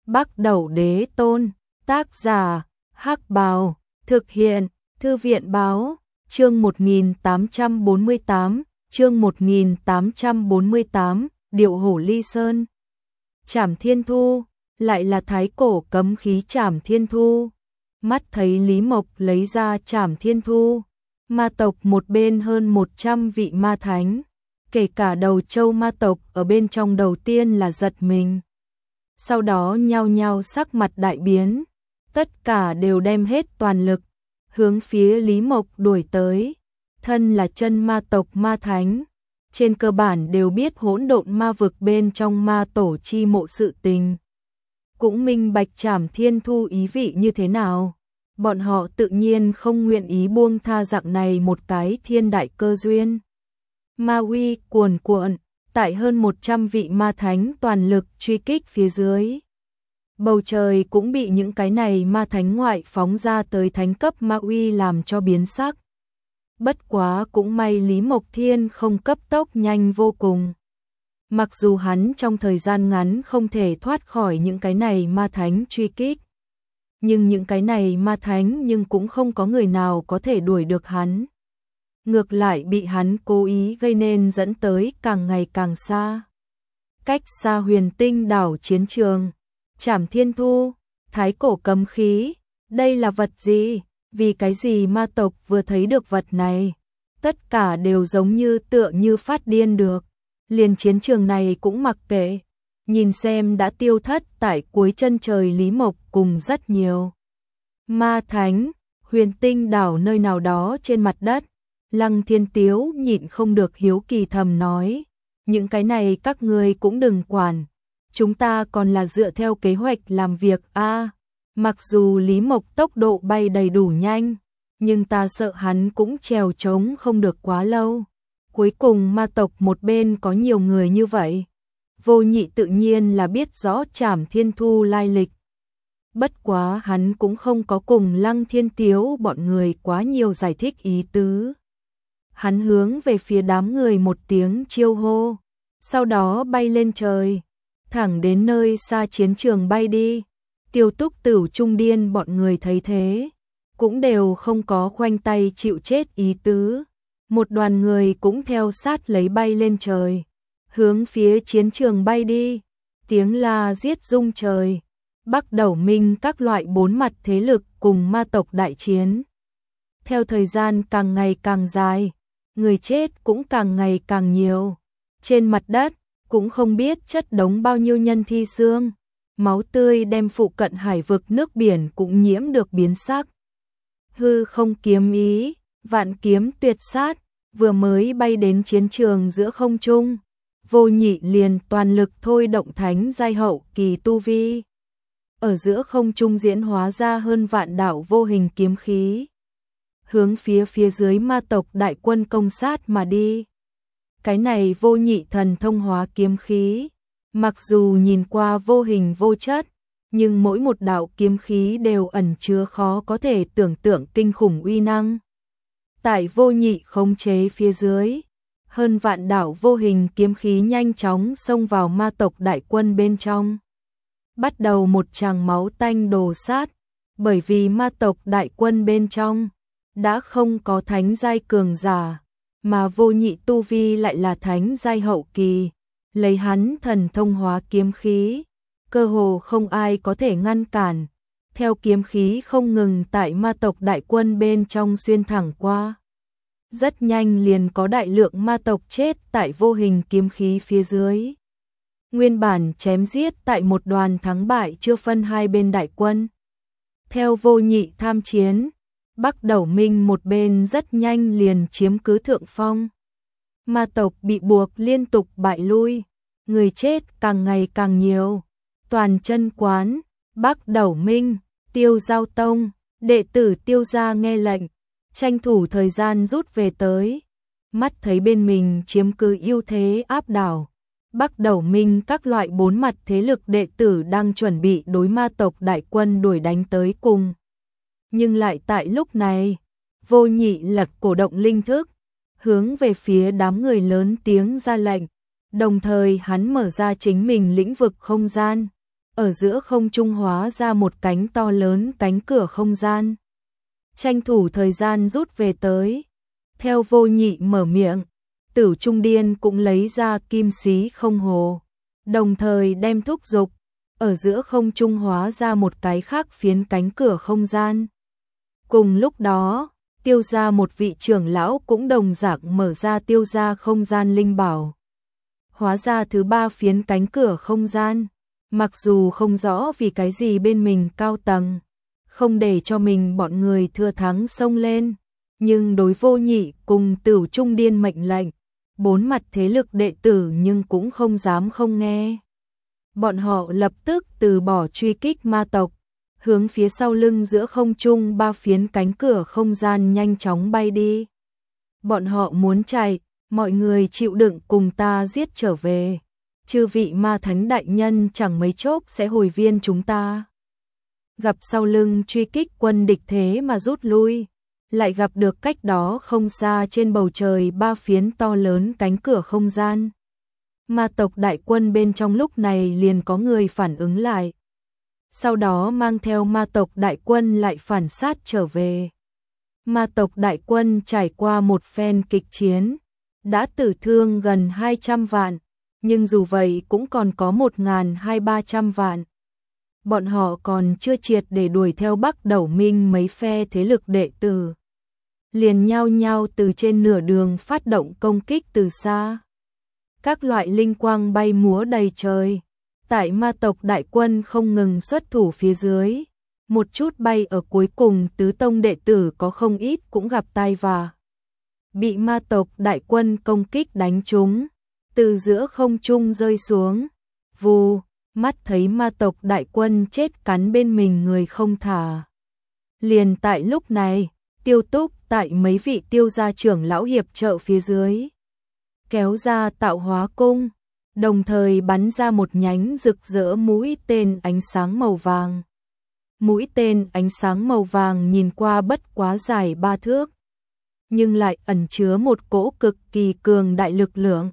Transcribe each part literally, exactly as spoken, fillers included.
Bắc Đẩu Đế Tôn, tác giả, Hắc Bào, thực hiện, Thư viện Báo, chương một nghìn tám trăm bốn mươi tám, chương một nghìn tám trăm bốn mươi tám, Điệu Hổ Ly Sơn. Trảm Thiên Thu, lại là thái cổ cấm khí Trảm Thiên Thu. Mắt thấy Lý Mộc lấy ra Trảm Thiên Thu, ma tộc một bên hơn một trăm vị ma thánh, kể cả đầu châu ma tộc ở bên trong đầu tiên là giật mình. Sau đó nhao nhao sắc mặt đại biến, tất cả đều đem hết toàn lực, hướng phía Lý Mộc đuổi tới. Thân là chân ma tộc ma thánh, trên cơ bản đều biết hỗn độn ma vực bên trong ma tổ chi mộ sự tình. Cũng minh bạch Trảm Thiên Thu ý vị như thế nào. Bọn họ tự nhiên không nguyện ý buông tha dạng này một cái thiên đại cơ duyên. Ma uy cuồn cuộn, tại hơn một trăm vị ma thánh toàn lực truy kích phía dưới. Bầu trời cũng bị những cái này ma thánh ngoại phóng ra tới thánh cấp ma uy làm cho biến sắc. Bất quá cũng may Lý Mộc Thiên không cấp tốc nhanh vô cùng. Mặc dù hắn trong thời gian ngắn không thể thoát khỏi những cái này ma thánh truy kích, nhưng những cái này ma thánh nhưng cũng không có người nào có thể đuổi được hắn. Ngược lại bị hắn cố ý gây nên dẫn tới càng ngày càng xa. Cách xa Huyền Tinh đảo chiến trường, Trảm Thiên Thu, thái cổ cấm khí, đây là vật gì? Vì cái gì ma tộc vừa thấy được vật này, tất cả đều giống như tựa như phát điên được. Liền chiến trường này cũng mặc kệ, nhìn xem đã tiêu thất tại cuối chân trời Lý Mộc cùng rất nhiều ma thánh. Huyền Tinh đảo nơi nào đó trên mặt đất, Lăng Thiên Tiếu nhịn không được hiếu kỳ thầm nói, những cái này các ngươi cũng đừng quản, chúng ta còn là dựa theo kế hoạch làm việc a. À, mặc dù Lý Mộc tốc độ bay đầy đủ nhanh, nhưng ta sợ hắn cũng trèo trống không được quá lâu. Cuối cùng ma tộc một bên có nhiều người như vậy, Vô Nhị tự nhiên là biết rõ Trảm Thiên Thu lai lịch. Bất quá hắn cũng không có cùng Lăng Thiên Tiếu bọn người quá nhiều giải thích ý tứ. Hắn hướng về phía đám người một tiếng chiêu hô, sau đó bay lên trời, thẳng đến nơi xa chiến trường bay đi. Tiêu Túc Tửu Trung Điên bọn người thấy thế, cũng đều không có khoanh tay chịu chết ý tứ. Một đoàn người cũng theo sát lấy bay lên trời, hướng phía chiến trường bay đi. Tiếng la giết rung trời, Bắc Đẩu Minh các loại bốn mặt thế lực cùng ma tộc đại chiến. Theo thời gian càng ngày càng dài, người chết cũng càng ngày càng nhiều. Trên mặt đất cũng không biết chất đống bao nhiêu nhân thi xương, máu tươi đem phụ cận hải vực nước biển cũng nhiễm được biến sắc. Hư không kiếm ý, vạn kiếm tuyệt sát, vừa mới bay đến chiến trường giữa không trung, Vô Nhị liền toàn lực thôi động thánh giai hậu kỳ tu vi. Ở giữa không trung diễn hóa ra hơn vạn đạo vô hình kiếm khí, hướng phía phía dưới ma tộc đại quân công sát mà đi. Cái này Vô Nhị thần thông hóa kiếm khí, mặc dù nhìn qua vô hình vô chất, nhưng mỗi một đạo kiếm khí đều ẩn chứa khó có thể tưởng tượng kinh khủng uy năng. Tại Vô Nhị khống chế phía dưới, hơn vạn đạo vô hình kiếm khí nhanh chóng xông vào ma tộc đại quân bên trong. Bắt đầu một tràng máu tanh đồ sát, bởi vì ma tộc đại quân bên trong đã không có thánh giai cường giả, mà Vô Nhị tu vi lại là thánh giai hậu kỳ, lấy hắn thần thông hóa kiếm khí, cơ hồ không ai có thể ngăn cản. Theo kiếm khí không ngừng tại ma tộc đại quân bên trong xuyên thẳng qua, rất nhanh liền có đại lượng ma tộc chết tại vô hình kiếm khí phía dưới. Nguyên bản chém giết tại một đoàn thắng bại chưa phân hai bên đại quân. Theo Vô Nhị tham chiến, Bắc Đẩu Minh một bên rất nhanh liền chiếm cứ thượng phong. Ma tộc bị buộc liên tục bại lui, người chết càng ngày càng nhiều. Toàn chân quán, Bắc Đẩu Minh, Tiêu Giao Tông, đệ tử Tiêu gia nghe lệnh, tranh thủ thời gian rút về tới. Mắt thấy bên mình chiếm cứ ưu thế áp đảo, Bắc Đẩu Minh các loại bốn mặt thế lực đệ tử đang chuẩn bị đối ma tộc đại quân đuổi đánh tới cùng. Nhưng lại tại lúc này, Vô Nhị lật cổ động linh thức, hướng về phía đám người lớn tiếng ra lệnh, đồng thời hắn mở ra chính mình lĩnh vực không gian, ở giữa không trung hóa ra một cánh to lớn cánh cửa không gian. Tranh thủ thời gian rút về tới. Theo Vô Nhị mở miệng, Tử Trung Điên cũng lấy ra kim xí không hồ, đồng thời đem thúc giục, ở giữa không trung hóa ra một cái khác phiến cánh cửa không gian. Cùng lúc đó, Tiêu gia một vị trưởng lão cũng đồng dạng mở ra Tiêu gia không gian linh bảo. Hóa ra thứ ba phiến cánh cửa không gian, mặc dù không rõ vì cái gì bên mình cao tầng, không để cho mình bọn người thừa thắng xông lên, nhưng đối Vô Nhị cùng Tử Trung Điên mệnh lệnh, bốn mặt thế lực đệ tử nhưng cũng không dám không nghe. Bọn họ lập tức từ bỏ truy kích ma tộc, hướng phía sau lưng giữa không trung ba phiến cánh cửa không gian nhanh chóng bay đi. Bọn họ muốn chạy, mọi người chịu đựng cùng ta giết trở về. Chư vị ma thánh đại nhân chẳng mấy chốc sẽ hồi viên chúng ta. Gặp sau lưng truy kích quân địch thế mà rút lui, lại gặp được cách đó không xa trên bầu trời ba phiến to lớn cánh cửa không gian. Ma tộc đại quân bên trong lúc này liền có người phản ứng lại. Sau đó mang theo ma tộc đại quân lại phản sát trở về. Ma tộc đại quân trải qua một phen kịch chiến, đã tử thương gần hai trăm vạn, nhưng dù vậy cũng còn có một nghìn hai ba trăm vạn. Bọn họ còn chưa triệt để đuổi theo Bắc Đẩu Minh mấy phe thế lực đệ tử. Liền nhao nhao từ trên nửa đường phát động công kích từ xa. Các loại linh quang bay múa đầy trời. Tại ma tộc đại quân không ngừng xuất thủ phía dưới. Một chút bay ở cuối cùng tứ tông đệ tử có không ít cũng gặp tai vạ. Bị ma tộc đại quân công kích đánh trúng. Từ giữa không trung rơi xuống. Vù, mắt thấy ma tộc đại quân chết cắn bên mình người không thả. Liền tại lúc này, Tiêu Túc tại mấy vị tiêu gia trưởng lão hiệp trợ phía dưới. Kéo ra tạo hóa cung, đồng thời bắn ra một nhánh rực rỡ mũi tên ánh sáng màu vàng. Mũi tên ánh sáng màu vàng nhìn qua bất quá dài ba thước, nhưng lại ẩn chứa một cỗ cực kỳ cường đại lực lượng.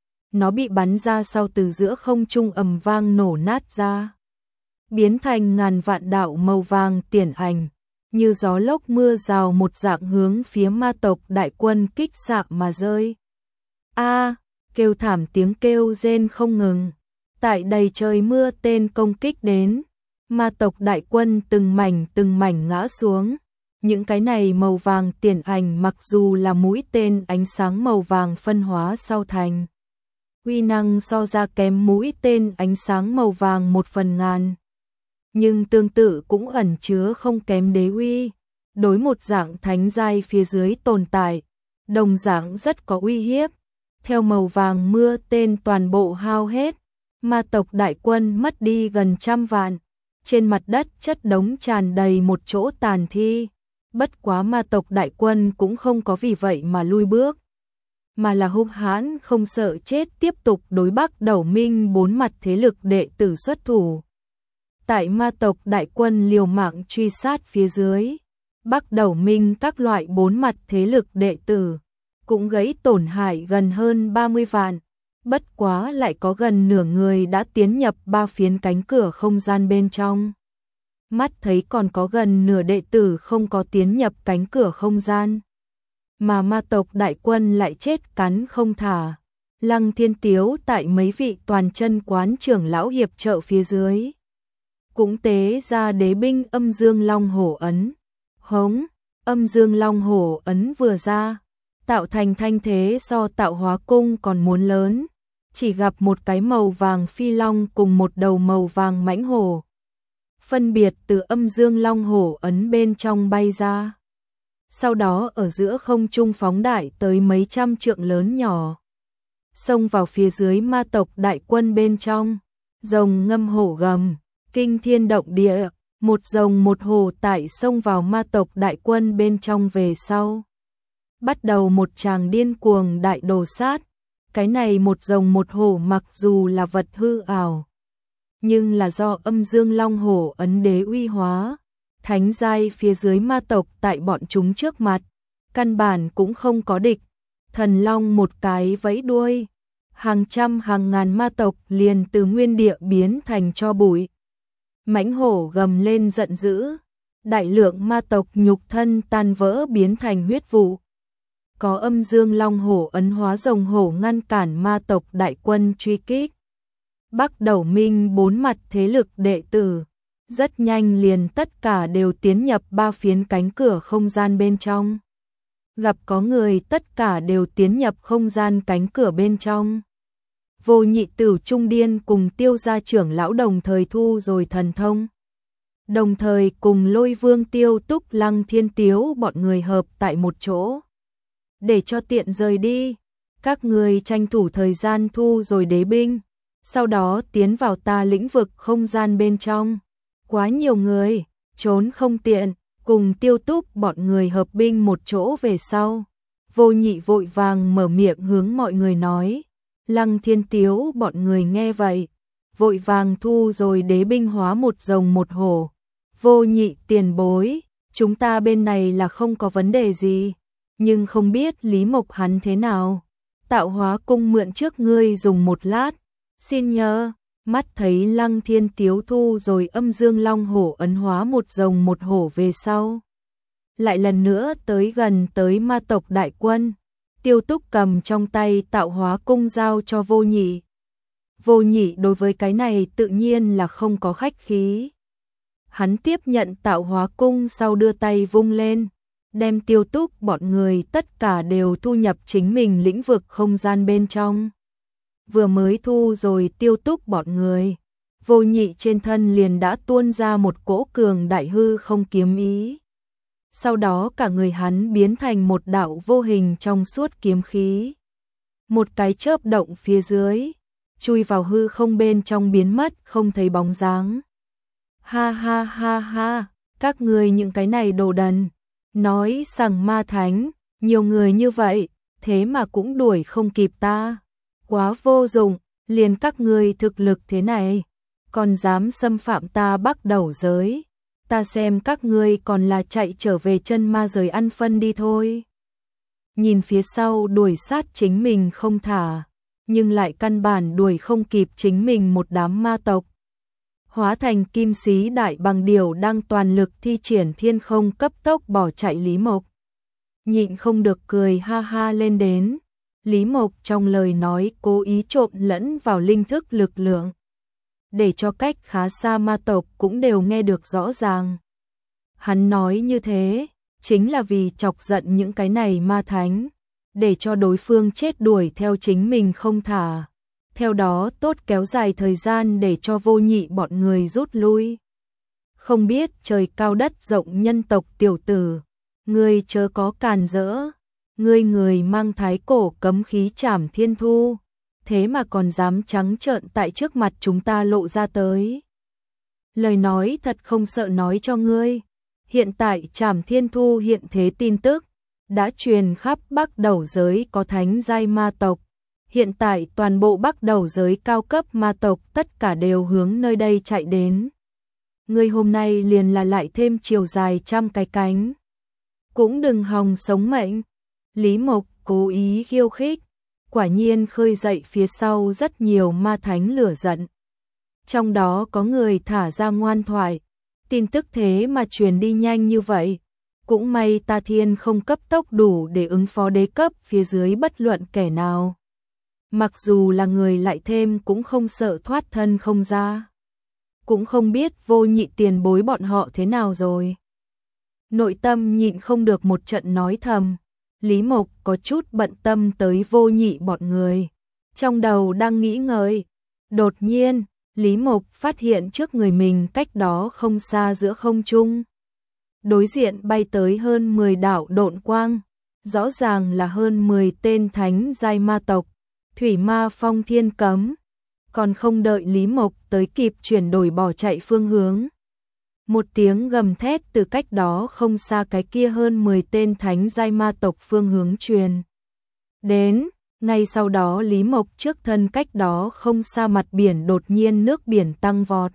Nó bị bắn ra sau từ giữa không trung ầm vang nổ nát ra, biến thành ngàn vạn đạo màu vàng tiền ảnh, như gió lốc mưa rào một dạng hướng phía ma tộc đại quân kích xạ mà rơi. A, kêu thảm tiếng kêu rên không ngừng. Tại đầy trời mưa tên công kích đến, ma tộc đại quân từng mảnh từng mảnh ngã xuống. Những cái này màu vàng tiền ảnh mặc dù là mũi tên ánh sáng màu vàng phân hóa sau thành, uy năng so ra kém mũi tên ánh sáng màu vàng một phần ngàn, nhưng tương tự cũng ẩn chứa không kém đế uy. Đối một dạng thánh giai phía dưới tồn tại, đồng dạng rất có uy hiếp. Theo màu vàng mưa tên toàn bộ hao hết, ma tộc đại quân mất đi gần trăm vạn. Trên mặt đất chất đống tràn đầy một chỗ tàn thi. Bất quá ma tộc đại quân cũng không có vì vậy mà lui bước, mà là hung hãn không sợ chết tiếp tục đối Bắc Đẩu Minh bốn mặt thế lực đệ tử xuất thủ. Tại ma tộc đại quân liều mạng truy sát phía dưới, Bắc Đẩu Minh các loại bốn mặt thế lực đệ tử cũng gãy tổn hại gần hơn ba mươi vạn. Bất quá lại có gần nửa người đã tiến nhập ba phiến cánh cửa không gian bên trong. Mắt thấy còn có gần nửa đệ tử không có tiến nhập cánh cửa không gian, mà ma tộc đại quân lại chết cắn không thả. Lăng Thiên Tiếu tại mấy vị toàn chân quán trưởng lão hiệp trợ phía dưới, cũng tế ra đế binh âm dương long hổ ấn. Hống, âm dương long hổ ấn vừa ra, tạo thành thanh thế so tạo hóa cung còn muốn lớn. Chỉ gặp một cái màu vàng phi long cùng một đầu màu vàng mãnh hổ, phân biệt từ âm dương long hổ ấn bên trong bay ra. Sau đó ở giữa không trung phóng đại tới mấy trăm trượng lớn nhỏ, xông vào phía dưới ma tộc đại quân bên trong. Rồng ngâm hổ gầm, kinh thiên động địa, một rồng một hổ tại xông vào ma tộc đại quân bên trong về sau. Bắt đầu một tràng điên cuồng đại đồ sát. Cái này một rồng một hổ mặc dù là vật hư ảo, nhưng là do âm dương long hổ ấn đế uy hóa, thánh giai phía dưới ma tộc tại bọn chúng trước mặt, căn bản cũng không có địch. Thần long một cái vẫy đuôi, hàng trăm hàng ngàn ma tộc liền từ nguyên địa biến thành tro bụi, Mãnh hổ gầm lên giận dữ, đại lượng ma tộc nhục thân tan vỡ biến thành huyết vụ. Có âm dương long hổ ấn hóa rồng hổ ngăn cản ma tộc đại quân truy kích. Bắc Đầu Minh bốn mặt thế lực đệ tử, rất nhanh liền tất cả đều tiến nhập ba phiến cánh cửa không gian bên trong. Gặp có người tất cả đều tiến nhập không gian cánh cửa bên trong. Vô Nhị Tử Trung Điên cùng Tiêu gia trưởng lão đồng thời thu rồi thần thông. Đồng thời cùng Lôi Vương Tiêu Túc Lăng Thiên Tiếu bọn người hợp tại một chỗ. Để cho tiện rời đi, các người tranh thủ thời gian thu rồi đế binh, sau đó tiến vào ta lĩnh vực không gian bên trong. Quá nhiều người, trốn không tiện, cùng Tiêu Túc bọn người hợp binh một chỗ về sau. Vô Nhị vội vàng mở miệng hướng mọi người nói. Lăng Thiên Tiếu bọn người nghe vậy, vội vàng thu rồi đế binh hóa một rồng một hổ. Vô Nhị tiền bối, chúng ta bên này là không có vấn đề gì, nhưng không biết Lý Mộc hắn thế nào. Tạo hóa cung mượn trước ngươi dùng một lát, xin nhờ. Mắt thấy Lăng Thiên Tiếu thu rồi âm dương long hổ ấn hóa một rồng một hổ về sau. Lại lần nữa tới gần tới ma tộc đại quân. Tiêu Túc cầm trong tay tạo hóa cung giao cho Vô Nhị. Vô Nhị đối với cái này tự nhiên là không có khách khí. Hắn tiếp nhận tạo hóa cung sau đưa tay vung lên, đem Tiêu Túc bọn người tất cả đều thu nhập chính mình lĩnh vực không gian bên trong. Vừa mới thu rồi Tiêu Túc bọn người, Vô Nhị trên thân liền đã tuôn ra một cỗ cường đại hư không kiếm ý. Sau đó cả người hắn biến thành một đạo vô hình trong suốt kiếm khí. Một cái chớp động phía dưới, chui vào hư không bên trong biến mất không thấy bóng dáng. Ha ha ha ha, các người những cái này đồ đần, nói rằng ma thánh, nhiều người như vậy, thế mà cũng đuổi không kịp ta. Quá vô dụng, liền các người thực lực thế này, còn dám xâm phạm ta Bắc Đầu giới. Ta xem các ngươi còn là chạy trở về chân ma giới ăn phân đi thôi. Nhìn phía sau đuổi sát chính mình không thả, nhưng lại căn bản đuổi không kịp chính mình một đám ma tộc. Hóa thành kim sĩ đại bằng điểu đang toàn lực thi triển thiên không cấp tốc bỏ chạy Lý Mộc. Nhịn không được cười ha ha lên đến. Lý Mộc trong lời nói cố ý trộn lẫn vào linh thức lực lượng, để cho cách khá xa ma tộc cũng đều nghe được rõ ràng. Hắn nói như thế, chính là vì chọc giận những cái này ma thánh, để cho đối phương chết đuổi theo chính mình không thả. Theo đó tốt kéo dài thời gian để cho Vô Nhị bọn người rút lui. Không biết trời cao đất rộng nhân tộc tiểu tử, ngươi chớ có càn rỡ, ngươi người mang thái cổ cấm khí Trảm Thiên Thu, thế mà còn dám trắng trợn tại trước mặt chúng ta lộ ra tới. Lời nói thật không sợ nói cho ngươi, hiện tại Trảm Thiên Thu hiện thế tin tức, đã truyền khắp Bắc Đầu giới có thánh giai ma tộc. Hiện tại toàn bộ Bắc Đầu giới cao cấp ma tộc tất cả đều hướng nơi đây chạy đến. Ngươi hôm nay liền là lại thêm chiều dài trăm cái cánh. Cũng đừng hòng sống mệnh. Lý Mộc cố ý khiêu khích, quả nhiên khơi dậy phía sau rất nhiều ma thánh lửa giận. Trong đó có người thả ra ngoan thoại, tin tức thế mà truyền đi nhanh như vậy. Cũng may ta thiên không cấp tốc đủ để ứng phó đế cấp phía dưới bất luận kẻ nào. Mặc dù là người lại thêm cũng không sợ thoát thân không ra. Cũng không biết Vô Nhị tiền bối bọn họ thế nào rồi. Nội tâm nhịn không được một trận nói thầm. Lý Mộc có chút bận tâm tới Vô Nhị bọn người. Trong đầu đang nghĩ ngợi. Đột nhiên, Lý Mộc phát hiện trước người mình cách đó không xa giữa không trung. Đối diện bay tới hơn mười đạo độn quang. Rõ ràng là hơn mười tên thánh giai ma tộc. Thủy ma phong thiên cấm. Còn không đợi Lý Mộc tới kịp chuyển đổi bỏ chạy phương hướng. Một tiếng gầm thét từ cách đó không xa cái kia hơn mười tên thánh giai ma tộc phương hướng truyền đến. Ngay sau đó Lý Mộc trước thân cách đó không xa mặt biển đột nhiên nước biển tăng vọt.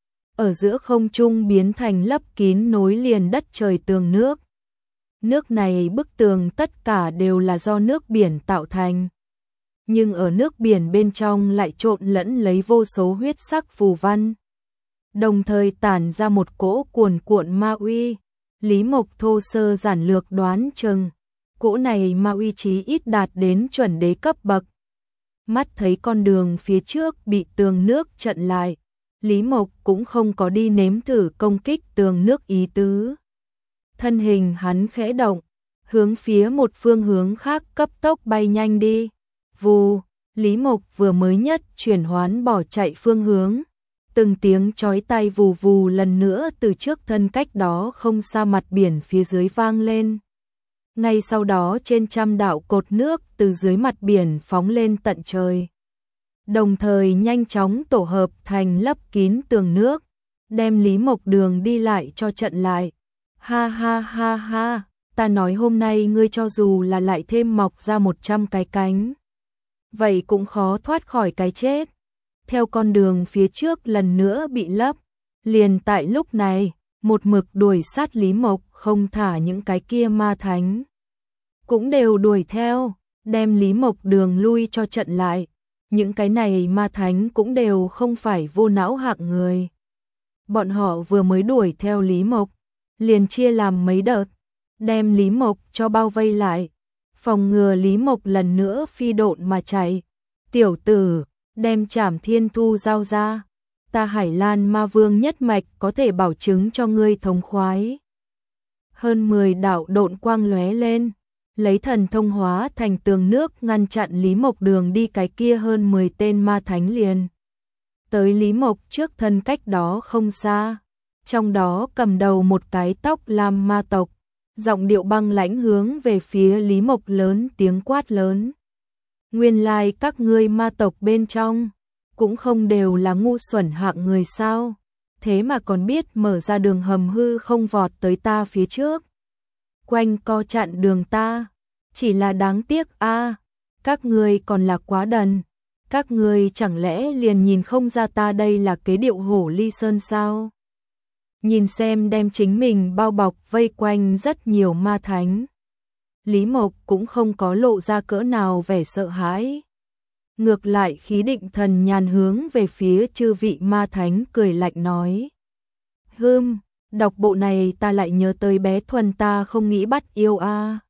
Ở giữa không trung biến thành lấp kín nối liền đất trời tường nước. Nước này bức tường tất cả đều là do nước biển tạo thành. Nhưng ở nước biển bên trong lại trộn lẫn lấy vô số huyết sắc phù văn. đồng thời tản ra một cỗ cuồn cuộn ma uy. Lý Mộc thô sơ giản lược đoán chừng, cỗ này ma uy chí ít đạt đến chuẩn đế cấp bậc. Mắt thấy con đường phía trước bị tường nước chặn lại, Lý Mộc cũng không có đi nếm thử công kích tường nước ý tứ. Thân hình hắn khẽ động, hướng phía một phương hướng khác cấp tốc bay nhanh đi. Vù, Lý Mộc vừa mới nhất chuyển hoán bỏ chạy phương hướng. Từng tiếng chói tai vù vù lần nữa từ trước thân cách đó không xa mặt biển phía dưới vang lên. Ngay sau đó trên trăm đạo cột nước từ dưới mặt biển phóng lên tận trời. Đồng thời nhanh chóng tổ hợp thành lấp kín tường nước, đem Lý Mộc đường đi lại cho chặn lại. Ha ha ha ha, ta nói hôm nay ngươi cho dù là lại thêm mọc ra một trăm cái cánh, vậy cũng khó thoát khỏi cái chết. Theo con đường phía trước lần nữa bị lấp, liền tại lúc này, một mực đuổi sát Lý Mộc không thả những cái kia ma thánh. Cũng đều đuổi theo, đem Lý Mộc đường lui cho chặn lại. Những cái này ma thánh cũng đều không phải vô não hạng người. Bọn họ vừa mới đuổi theo Lý Mộc, liền chia làm mấy đợt, đem Lý Mộc cho bao vây lại, phòng ngừa Lý Mộc lần nữa phi độn mà chạy. Tiểu tử, đem Trảm Thiên Thu giao ra, ta Hải Lan Ma Vương nhất mạch có thể bảo chứng cho ngươi thống khoái. Hơn mười đạo độn quang lóe lên, lấy thần thông hóa thành tường nước ngăn chặn Lý Mộc đường đi cái kia hơn mười tên ma thánh liền. Tới Lý Mộc trước thân cách đó không xa, trong đó cầm đầu một cái tóc lam ma tộc, giọng điệu băng lãnh hướng về phía Lý Mộc lớn tiếng quát lớn. Nguyên lai các ngươi ma tộc bên trong, cũng không đều là ngu xuẩn hạng người sao, thế mà còn biết mở ra đường hầm hư không vọt tới ta phía trước. Quanh co chặn đường ta, chỉ là đáng tiếc a, à, các ngươi còn là quá đần, các ngươi chẳng lẽ liền nhìn không ra ta đây là kế điệu hổ ly sơn sao? Nhìn xem đem chính mình bao bọc vây quanh rất nhiều ma thánh. Lý Mộc cũng không có lộ ra cỡ nào vẻ sợ hãi. Ngược lại khí định thần nhàn hướng về phía chư vị ma thánh cười lạnh nói. Hưm, đọc bộ này ta lại nhớ tới bé Thuần ta không nghĩ bắt yêu a.